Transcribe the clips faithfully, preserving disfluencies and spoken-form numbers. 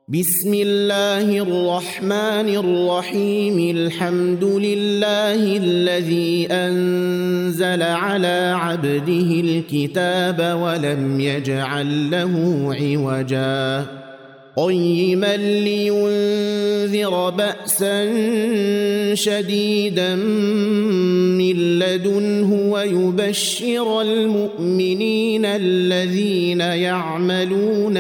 بسم الله الرحمن الرحيم. الحمد لله الذي أنزل على عبده الكتاب ولم يجعل له عوجا قيما لينذر بأسا شديدا من لدنه ويبشر المؤمنين الذين يعملون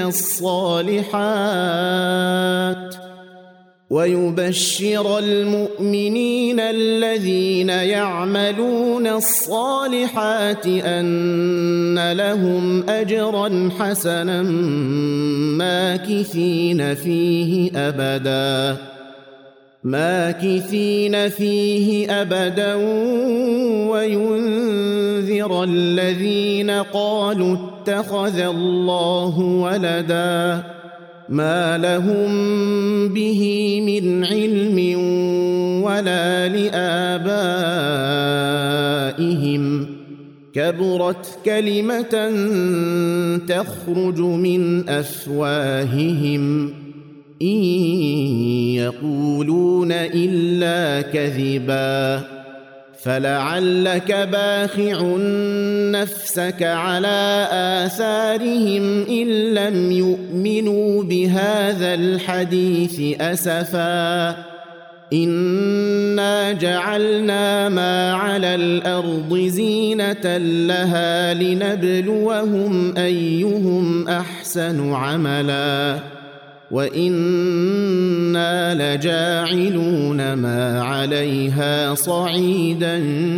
الصالحات ويبشر المؤمنين الذين يعملون الصالحات أن لهم أجرا حسنا ماكثين فيه أبدا ماكثين فيه أبدا وينذر الذين قالوا اتخذ الله ولدا ما لهم به من علم ولا لآبائهم كبرت كلمة تخرج من أفواههم إن يقولون إلا كذبا فلعلك باخع نفسك على آثارهم إن لم يؤمنوا بهذا الحديث أسفا إنا جعلنا ما على الأرض زينة لها لنبلوهم أيهم أحسن عملا وإنا لجاعلون ما عليها صعيدا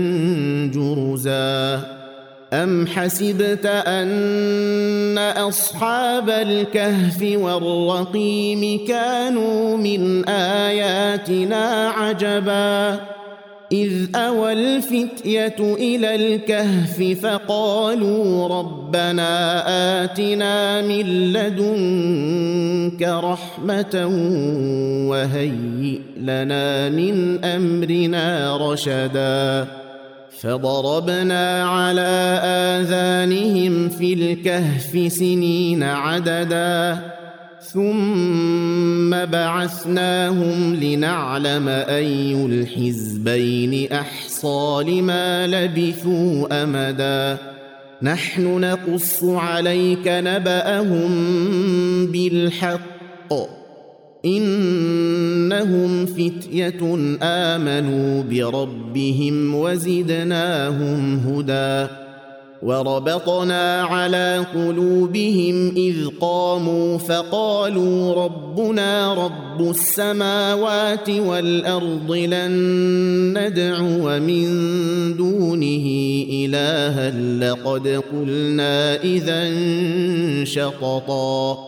جرزا أم حسبت أن أصحاب الكهف والرقيم كانوا من آياتنا عجبا إذ أوى الفتية إلى الكهف فقالوا ربنا آتنا من لدنك رحمة وهيئ لنا من أمرنا رشدا فضربنا على آذانهم في الكهف سنين عددا ثم بعثناهم لنعلم أي الحزبين أحصى لما لبثوا أمدا نحن نقص عليك نبأهم بالحق إنهم فتية آمنوا بربهم وزدناهم هدى وربطنا على قلوبهم إذ قاموا فقالوا ربنا رب السماوات والأرض لن ندعو من دونه إلها لقد قلنا إذا شططا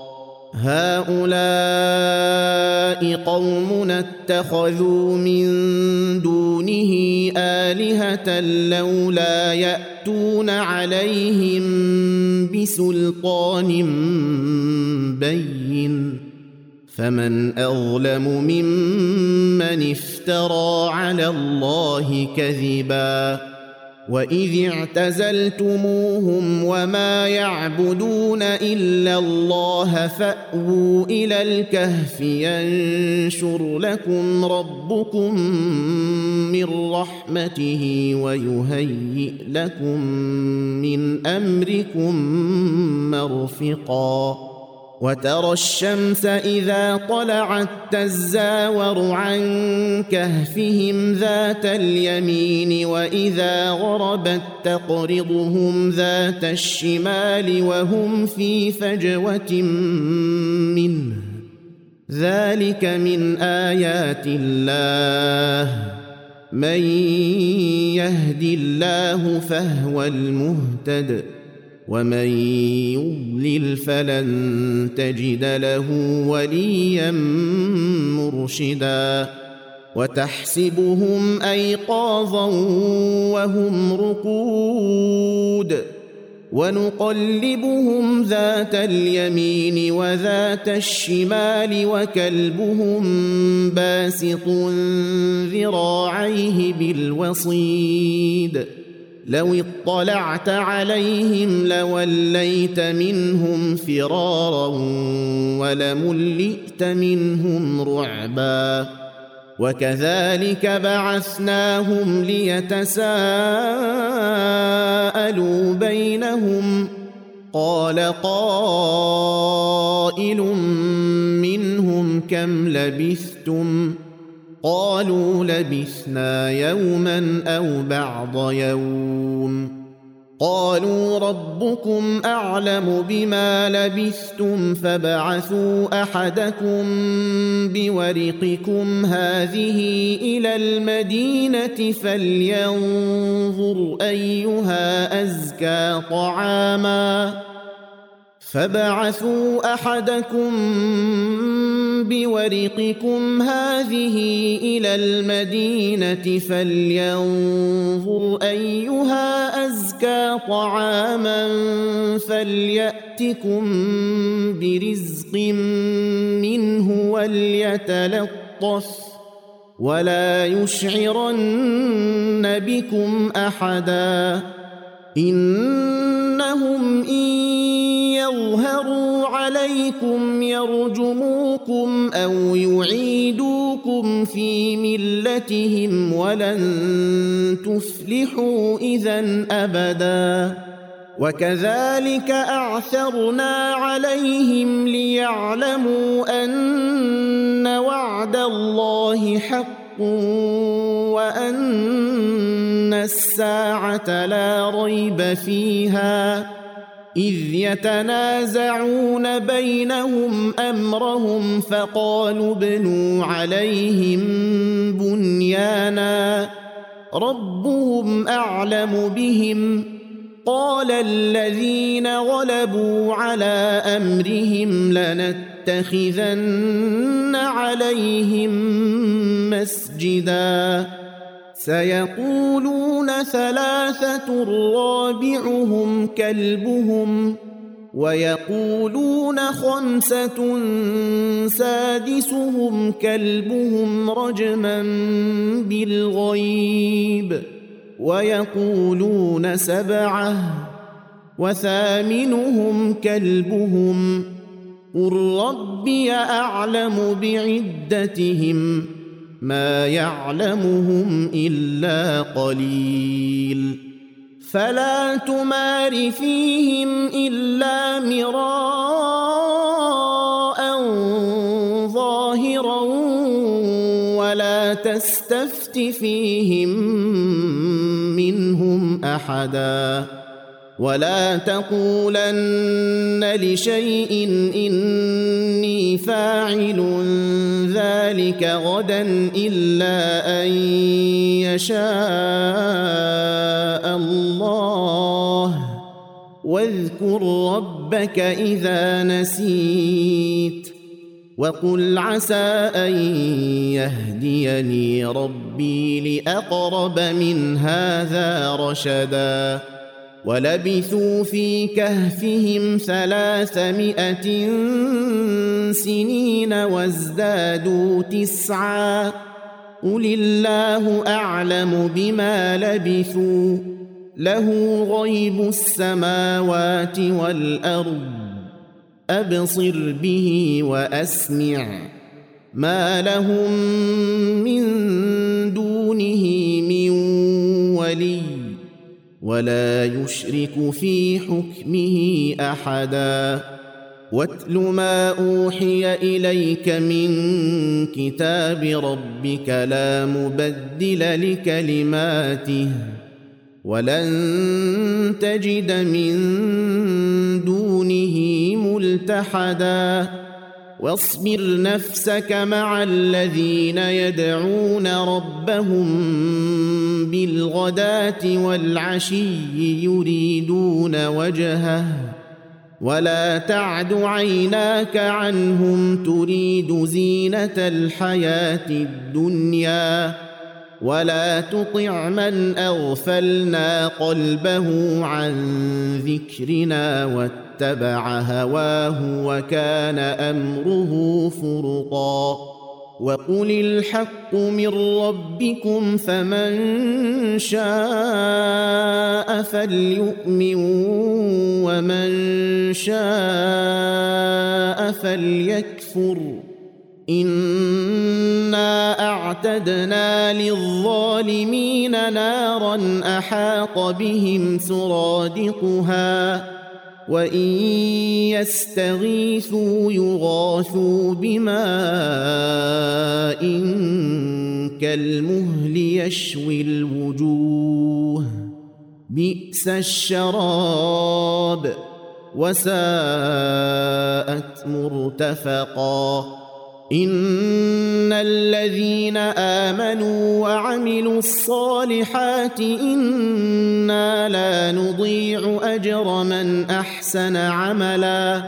هؤلاء قومنا اتخذوا من دونه آلهة لولا يأتون عليهم بسلطان بين فمن أظلم ممن افترى على الله كذبا وإذ اعتزلتموهم وما يعبدون إلا الله فأووا إلى الكهف ينشر لكم ربكم من رحمته ويهيئ لكم من أمركم مرفقا وترى الشمس إذا طلعت تزاور عن كهفهم ذات اليمين وإذا غربت تقرضهم ذات الشمال وهم في فجوة منه ذلك من آيات الله من يهد الله فهو المهتد ومن يضلل فلن تجد له وليا مرشدا وتحسبهم أيقاظا وهم رقود ونقلبهم ذات اليمين وذات الشمال وكلبهم باسط ذراعيه بالوصيد لو اطلعت عليهم لوليت منهم فرارا ولملئت منهم رعبا وكذلك بعثناهم ليتساءلوا بينهم قال قائل منهم كم لبثتم قالوا لبثنا يوما أو بعض يوم قالوا ربكم أعلم بما لبثتم فابعثوا أحدكم بورقكم هذه إلى المدينة فلينظر أيها أزكى طعاما فابعثوا أحدكم بورقكم هذه إلى المدينة فلينظر أيها أزكى طعاما فليأتكم برزق منه وليتلطف ولا يشعرن بكم أحدا إنهم إن يظهروا عليكم يرجموكم أو يعيدوكم في ملتهم ولن تفلحوا إذن أبدا وكذلك أعثرنا عليهم ليعلموا أن وعد الله حق وأن الساعة لا ريب فيها إذ يتنازعون بينهم أمرهم فقالوا ابنوا عليهم بنيانا ربهم أعلم بهم قال الذين غلبوا على أمرهم لنتخذن عليهم مسجدا سيقولون ثلاثة رابعهم كلبهم ويقولون خمسة سادسهم كلبهم رجما بالغيب ويقولون سبعة وثامنهم كلبهم قل ربي أعلم بعدتهم ما يعلمهم إلا قليل فلا تمار فيهم إلا مراء ظاهرا ولا تستفت فيهم منهم أحدا ولا تقولن لشيء إني فاعل ذلك غدا إلا أن يشاء الله واذكر ربك إذا نسيت وقل عسى أن يهديني ربي لأقرب من هذا رشدا ولبثوا في كهفهم ثلاثمائة سنين وازدادوا تسعا قل الله أعلم بما لبثوا له غيب السماوات والأرض أبصر به وأسمع ما لهم من دونه من ولي ولا يشرك في حكمه أحدا واتل ما أوحي إليك من كتاب ربك لا مبدل لكلماته ولن تجد من دونه ملتحدا واصبر نفسك مع الذين يدعون ربهم بالغداة والعشي يريدون وجهه ولا تعد عيناك عنهم تريد زينة الحياة الدنيا ولا تطع من أغفلنا قلبه عن ذكرنا واتبع هواه وكان أمره فرطا وقل الحق من ربكم فمن شاء فليؤمن ومن شاء فليكفر إنا أعتدنا للظالمين نارا أحاط بهم سرادقها وإن يستغيثوا يغاثوا بماء كالمهل يشوي الوجوه بئس الشراب وساءت مرتفقا إن الذين آمنوا وعملوا الصالحات إنا لا نضيع أجر من أحسن عملا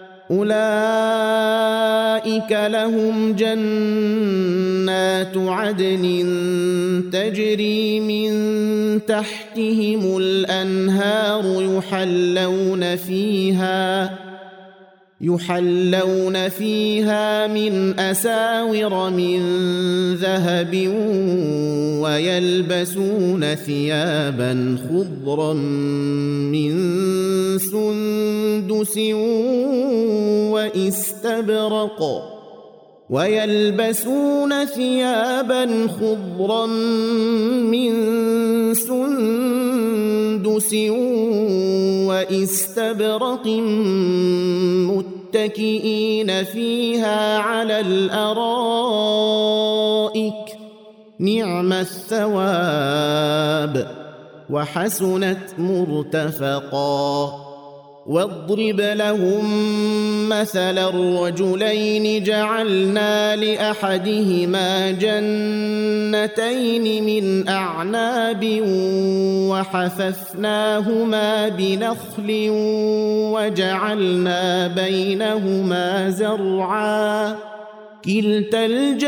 أولئك لهم جنات عدن تجري من تحتهم الأنهار يحلون فيها يحلون فيها من أساور من ذهب ويلبسون ثيابا خضرا من سندس واستبرق ويلبسون ثيابا خضرا من سندس واستبرق متكئين فيها على الأرائك نعم الثواب وحسنت مرتفقا واضرب لهم مثل الرجلين جعلنا لأحدهما جنتين من أعناب وحففناهما بنخل وجعلنا بينهما زرعا كلتا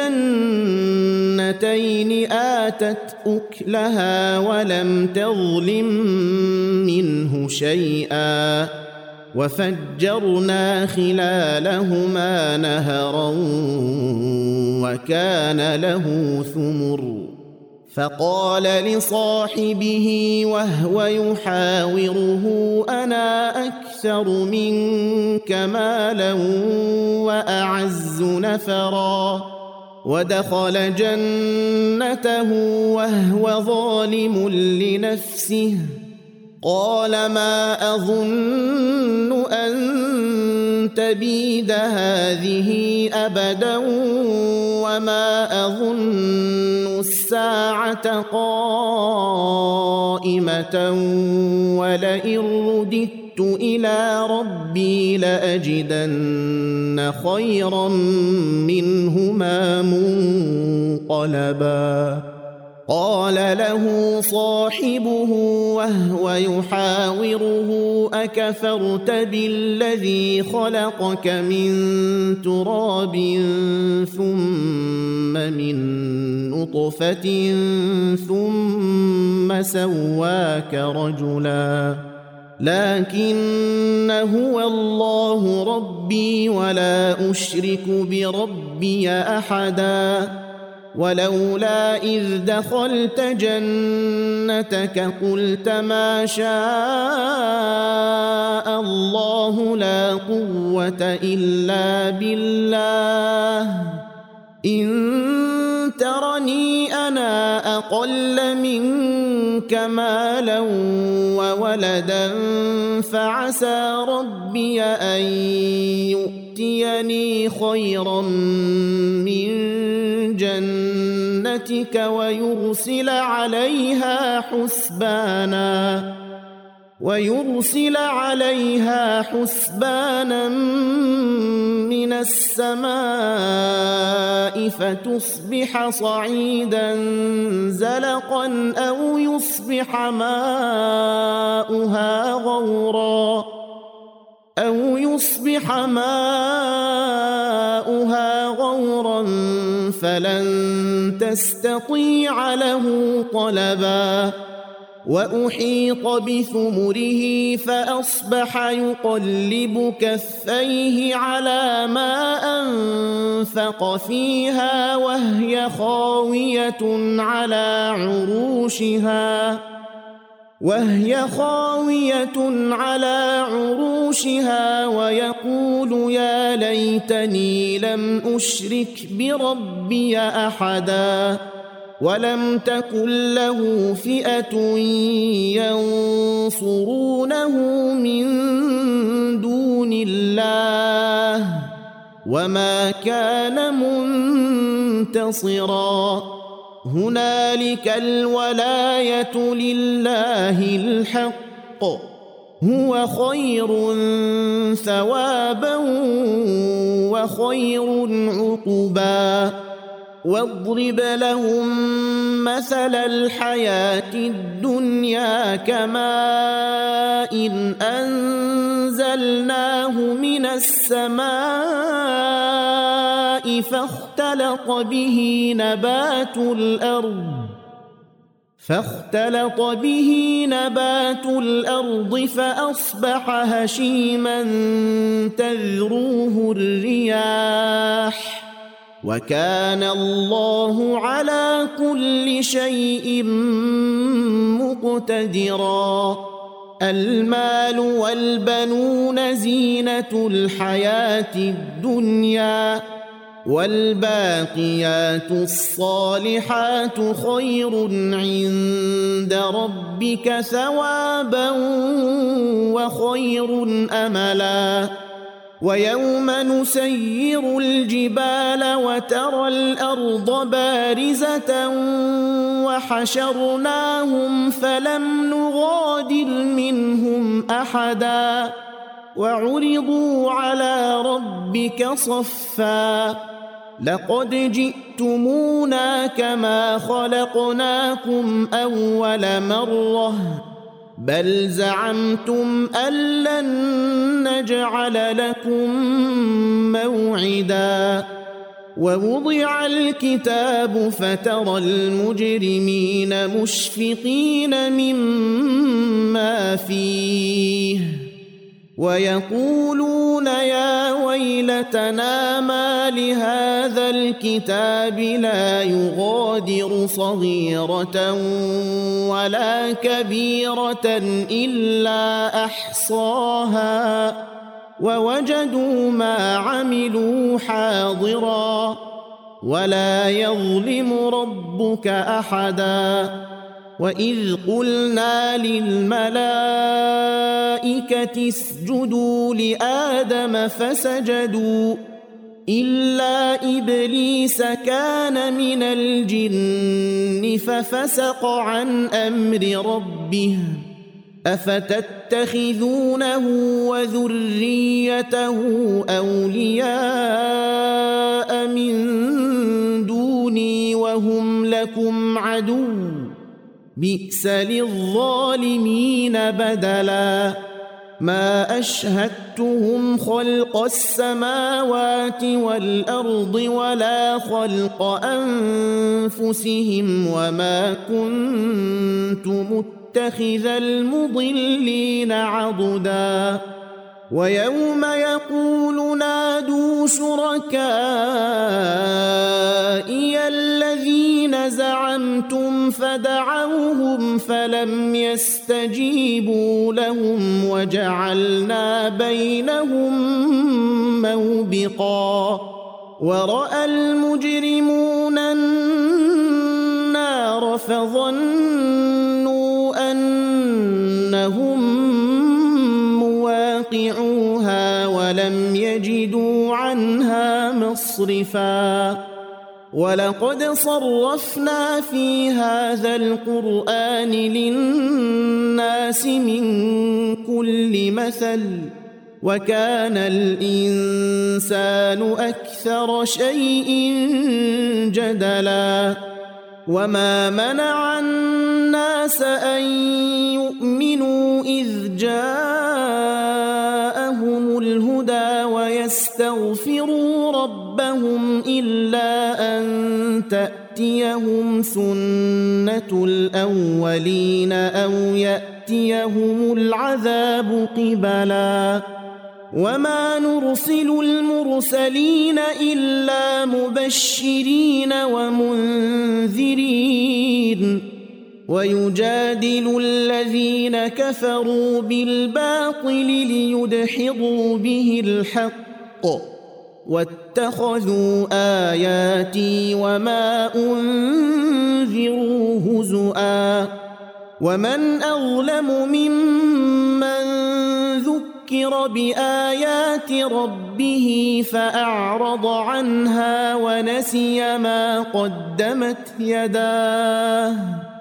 الجنتين آتت أكلها ولم تظلم منه شيئا وفجرنا خلالهما نهرا وكان له ثمر فقال لصاحبه وهو يحاوره أنا أكثر منك مالا وأعز نفرا ودخل جنته وهو ظالم لنفسه قال ما أظن أن تبيد هذه أبدا وما أظن الساعة قائمة ولئن رددت إلى ربي لأجدن خيرا منهما منقلبا قال له صاحبه وهو يحاوره أكفرت بالذي خلقك من تراب ثم من نطفة ثم سواك رجلا لكن هو الله ربي ولا أشرك بربي أحدا ولولا إذ دخلت جنتك قلت ما شاء الله لا قوة إلا بالله إن ترني أنا أقل منك مالا وولدا فعسى ربي أن يؤتيني خيرا من جنتك ويرسل عليها حسبانا ويرسل عليها حسبانا من السماء فتصبح صعيدا زلقا أو يصبح ماؤها غورا أو يصبح ماؤها غورا فلن تستطيع له طلبا وأحيط بثمره فأصبح يقلب كفيه على ما أنفق فانفق فيها وهي خاوية على عروشها وهي خاوية على عروشها ويقول يا ليتني لم أشرك بربي أحدا ولم تكن له فئة ينصرونه من دون الله وما كان منتصرا هنالك الولاية لله الحق هو خير ثوابا وخير عقبا واضرب لهم مثل الحياة الدنيا كماء إن أنزلناه من السماء فاختلط به نبات الأرض فاختلط به نبات الأرض فأصبح هشيما تذروه الرياح وكان الله على كل شيء مقتدرا المال والبنون زينة الحياة الدنيا والباقيات الصالحات خير عند ربك ثوابا وخير أملا ويوم نسير الجبال وترى الأرض بارزة وحشرناهم فلم نغادر منهم أحدا وعرضوا على ربك صفا لقد جئتمونا كما خلقناكم أول مرة بل زعمتم أن لن نجعل لكم موعدا ووضع الكتاب فترى المجرمين مشفقين مما فيه ويقولون يا ويلتنا ما لهذا الكتاب لا يغادر صغيرة ولا كبيرة إلا أحصاها ووجدوا ما عملوا حاضرا ولا يظلم ربك أحدا وإذ قلنا للملائكة اسجدوا لآدم فسجدوا إلا إبليس كان من الجن ففسق عن أمر ربه أفتتخذونه وذريته أولياء من دوني وهم لكم عدو بئس للظالمين بدلا ما أشهدتهم خلق السماوات والأرض ولا خلق أنفسهم وما كنت متخذ المضلين عضدا ويوم يقول نادوا شركائي الذين زعمتم فدعوهم فلم يستجيبوا لهم وجعلنا بينهم موبقا ورأى المجرمون النار فظنوا أنهم مواقعوها ولم يجدوا عنها مصرفا ولقد صرفنا في هذا القرآن للناس من كل مثل وكان الإنسان أكثر شيء جدلا وما منع الناس أن يؤمنوا إذ جاءهم الهدى ويستغفروا ربهم إلا أن تأتيهم سنة الأولين أو يأتيهم العذاب قبلا وما نرسل المرسلين إلا مبشرين ومنذرين ويجادل الذين كفروا بالباطل ليدحضوا به الحق واتخذوا آياتي وما أنذروا هزؤا ومن أظلم ممن ذكر بآيات ربه فأعرض عنها ونسي ما قدمت يداه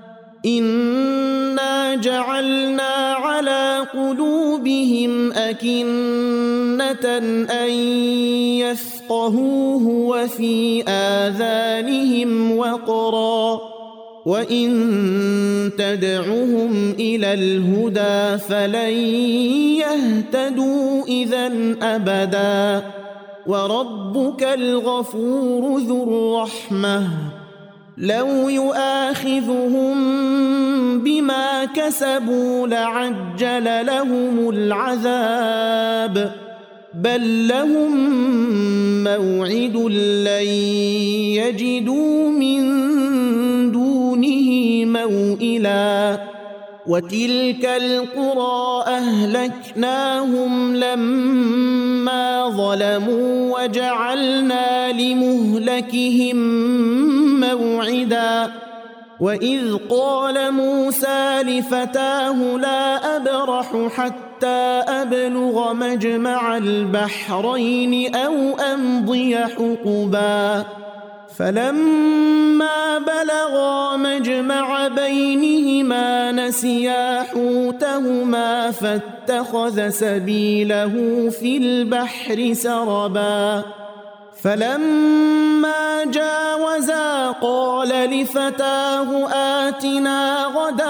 إنا جعلنا على قلوبهم أكنة أن يفقهوه وفي آذانهم وقرا وإن تدعهم إلى الهدى فلن يهتدوا إذن أبدا وربك الغفور ذو الرحمة لو يؤاخذهم بما كسبوا لعجل لهم العذاب بل لهم موعد لن يجدوا من دونه موئلا وتلك القرى أهلكناهم لما ظلموا وجعلنا لمهلكهم موعدا وإذ قال موسى لفتاه لا أبرح حتى أبلغ مجمع البحرين أو أمضي حقبا فلما بلغا مجمع بينهما نسيا حوتهما فاتخذ سبيله في البحر سربا فلما جاوزا قال لفتاه آتنا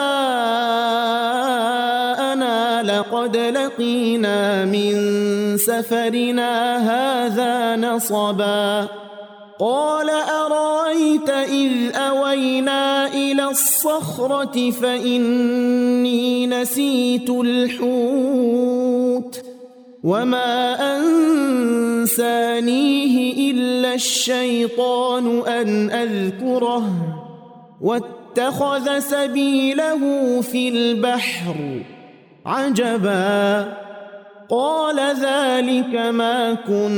غداءنا لقد لقينا من سفرنا هذا نصبا قال أرأيت إذ أوينا إلى الصخرة فإني نسيت الحوت وما أنسانيه إلا الشيطان أن أذكره واتخذ سبيله في البحر عجبا قال ذلك ما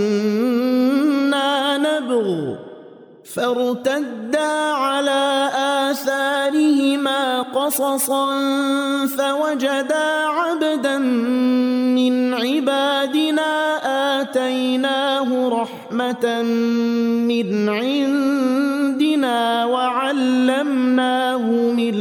كنا نبغ فارتدا على آثارهما قصصا فوجدا عبدا من عبادنا آتيناه رحمة من عندنا وعلمناه من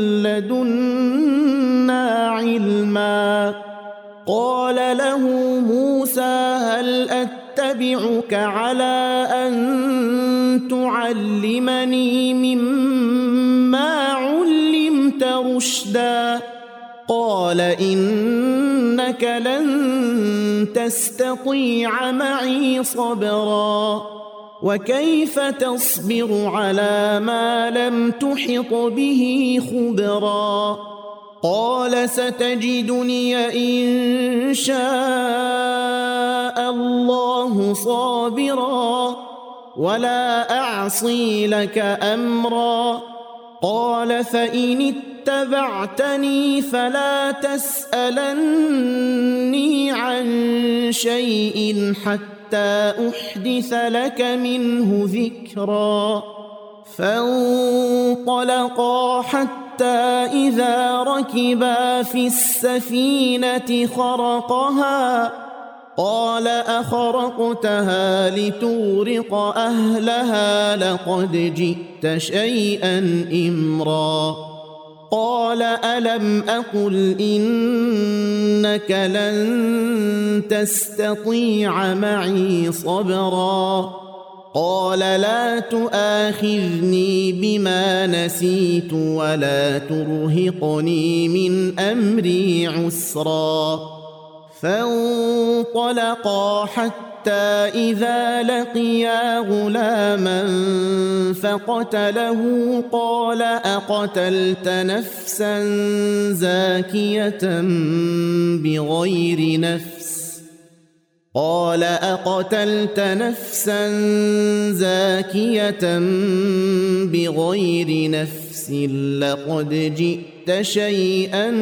لدنا علما قال له موسى هل أتبعك على أن تعلمني مما علمت رشدا قال إنك لن تستطيع معي صبرا وكيف تصبر على ما لم تحط به خبرا قال ستجدني إن شاء الله صابرا ولا أعصي لك أمرا قال فإن اتبعتني فلا تسألني عن شيء حتى أحدث لك منه ذكرا فانطلقا حتى إذا ركبا في السفينة خرقها قال أخرقتها لتغرق أهلها لقد جئت شيئا إمرا قال ألم أقل إنك لن تستطيع معي صبرا قال لا تؤاخذني بما نسيت ولا ترهقني من أمري عسرا فانطلقا حتى إذا لقيا غلاما فقتله قال أقتلت نفسا زاكية بغير نفس قال أقتلت نفسا زاكية بغير نفس لقد جئت شيئا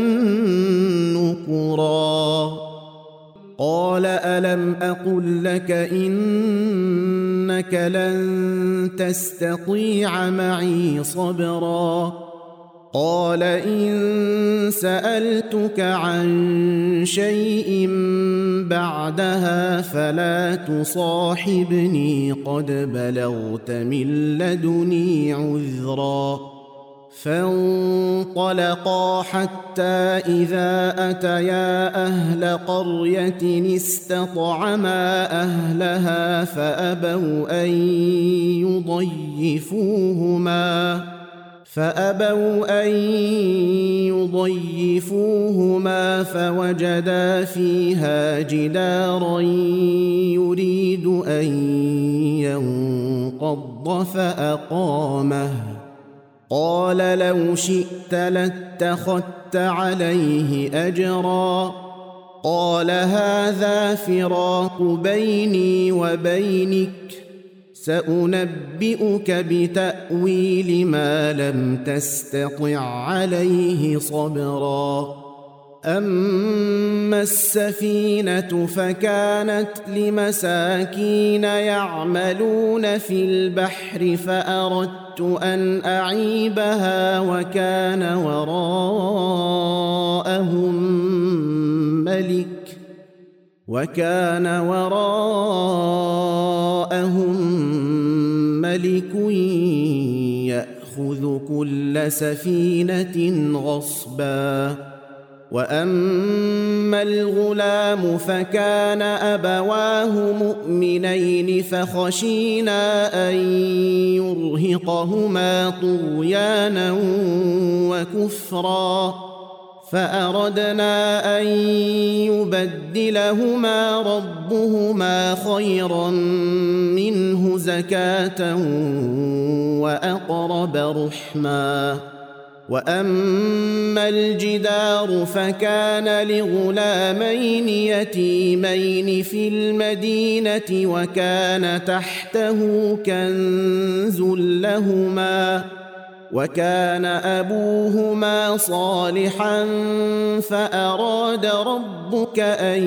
نكرا قال ألم أقل لك إنك لن تستطيع معي صبرا قال إن سألتك عن شيء بعدها فلا تصاحبني قد بلغت من لدني عذرا فانطلقا حتى إذا أتيا أهل قرية استطعما أهلها فأبوا أن يضيفوهما فأبوا أن يضيفوهما فوجدا فيها جدارا يريد أن ينقض فأقامه قال لو شئت لاتخذت عليه أجرا قال هذا فراق بيني وبينك سأنبئك بتأويل ما لم تستطع عليه صبرا أما السفينة فكانت لمساكين يعملون في البحر فأردت أن أعيبها وكان وراءهم ملك وكان وراءهم ملك يأخذ كل سفينة غصبا وأما الغلام فكان أبواه مؤمنين فخشينا أن يرهقهما طغيانا وكفرا فأردنا أن يبدلهما ربهما خيرا منه زكاة وأقرب رحما وأما الجدار فكان لغلامين يتيمين في المدينة وكان تحته كنز لهما وكان أبوهما صالحا فأراد ربك أن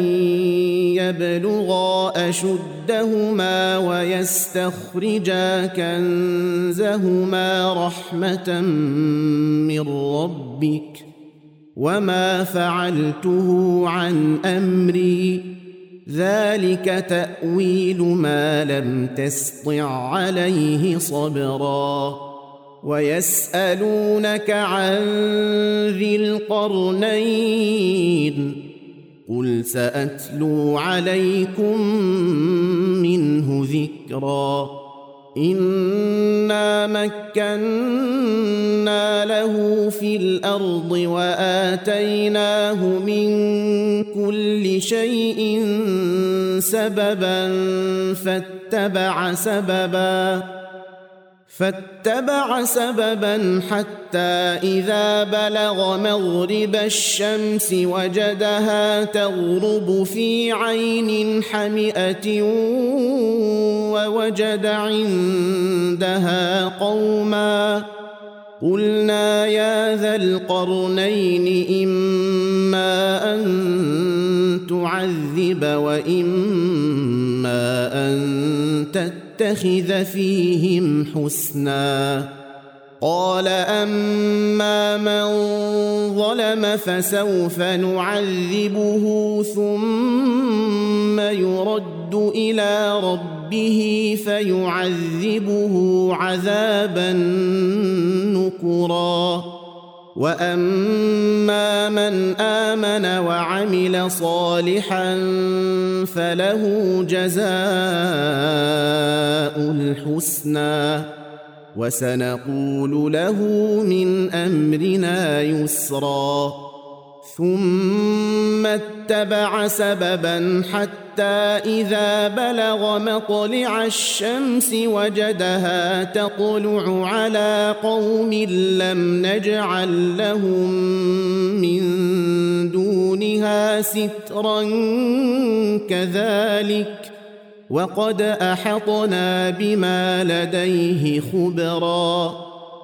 يبلغا أشدهما ويستخرجا كنزهما رحمة من ربك وما فعلته عن أمري ذلك تأويل ما لم تسطع عليه صبرا ويسألونك عن ذي القرنين قل سأتلو عليكم منه ذكرا إنا مكنا له في الأرض وآتيناه من كل شيء سببا فاتبع سببا فاتبع سببا حتى إذا بلغ مغرب الشمس وجدها تغرب في عين حمئة ووجد عندها قوما قلنا يا ذا القرنين إما أن تعذب وإما أن تتخذ فيهم حسنا قال أما من ظلم فسوف نعذبه ثم يرد إلى ربه فيعذبه عذابا نكرا وأما من آمن وعمل صالحا فله جزاء الحسنى وسنقول له من أمرنا يسرا ثم اتبع سببا حتى إذا بلغ مطلع الشمس وجدها تطلع على قوم لم نجعل لهم من دونها سترا كذلك وقد أحطنا بما لديه خبرا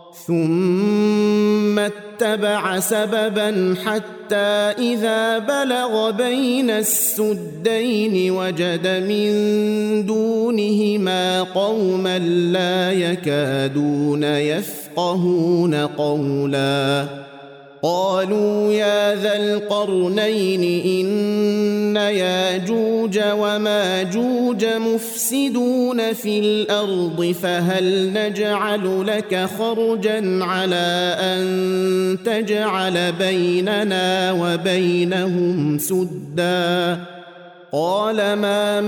ثم اتبع سببا حتى إذا بلغ بين السدين وجد من دونهما قوما لا يكادون يفقهون قولا قالوا يا ذا القرنين إن ياجوج وماجوج مفسدون في الأرض فهل نجعل لك خرجا على أن تجعل بيننا وبينهم سدا قال ما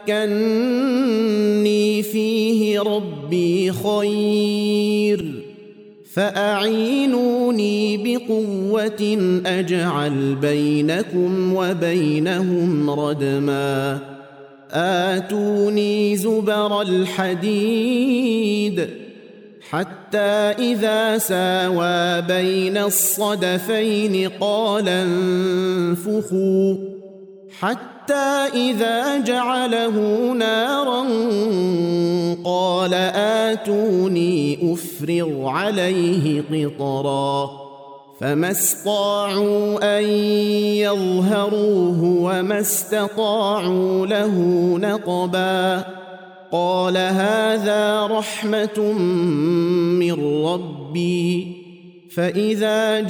مكني فيه ربي خير فأعينوني بقوة أجعل بينكم وبينهم ردما آتوني زبر الحديد حتى إذا ساوى بين الصدفين قال انفخوا حتى إذا جعله نارا قال آتوني أفرغ عليه قطرا فما استطاعوا أن يظهروه وما استطاعوا له نقبا قال هذا رحمة من ربي فإذا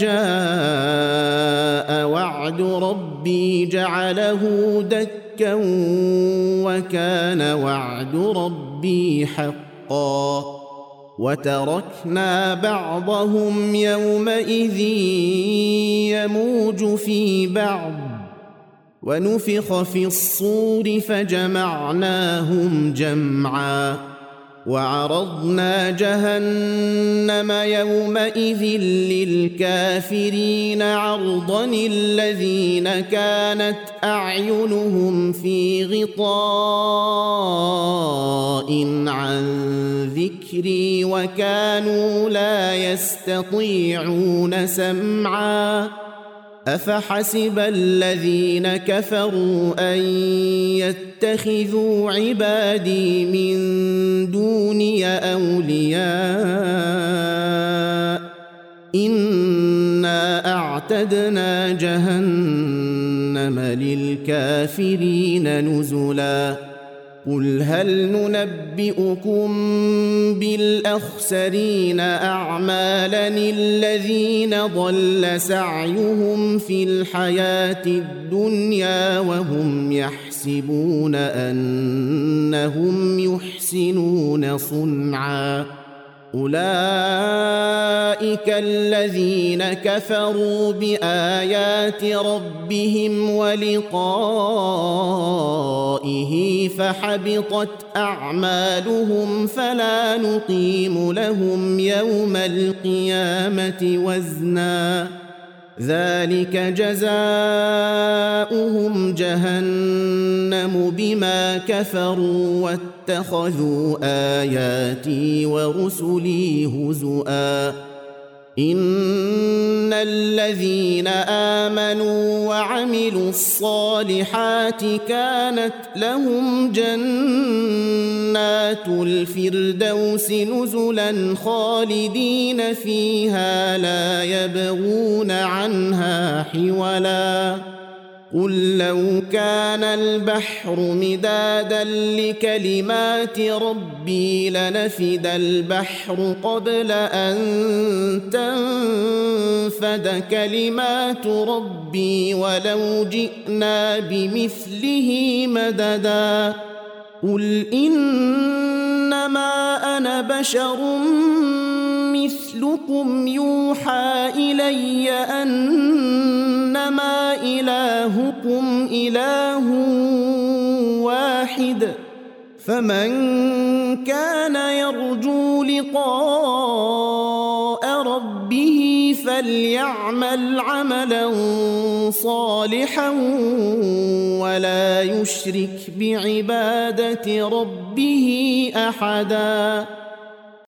جاء وعد ربي جعله دكا وكان وعد ربي حقا وتركنا بعضهم يومئذ يموج في بعض ونفخ في الصور فجمعناهم جمعا وعرضنا جهنم يومئذ للكافرين عرضا الذين كانت أعينهم في غطاء عن ذكري وكانوا لا يستطيعون سمعا أفحسب الذين كفروا أن يتخذوا عبادي من دوني أولياء إنا أعتدنا جهنم للكافرين نزلا قل هل ننبئكم بالأخسرين أعمالا الذين ضل سعيهم في الحياة الدنيا وهم يحسبون أنهم يحسنون صنعا أولئك الذين كفروا بآيات ربهم ولقائه فحبطت أعمالهم فلا نقيم لهم يوم القيامة وزنا ذلك جزاؤهم جهنم بما كفروا واتخذوا آياتي ورسلي هزؤا إن الذين آمنوا وعملوا الصالحات كانت لهم جنات الفردوس نزلا خالدين فيها لا يبغون عنها حولا قل لو كان البحر مدادا لكلمات ربي لنفد البحر قبل أن تنفد كلمات ربي ولو جئنا بمثله مددا قل إنما أنا بشر مثلكم يوحى إلي أنما إلهكم إله واحد فمن كان يرجو لقاء ربه فليعمل عملا صالحا ولا يشرك بعبادة ربه أحدا.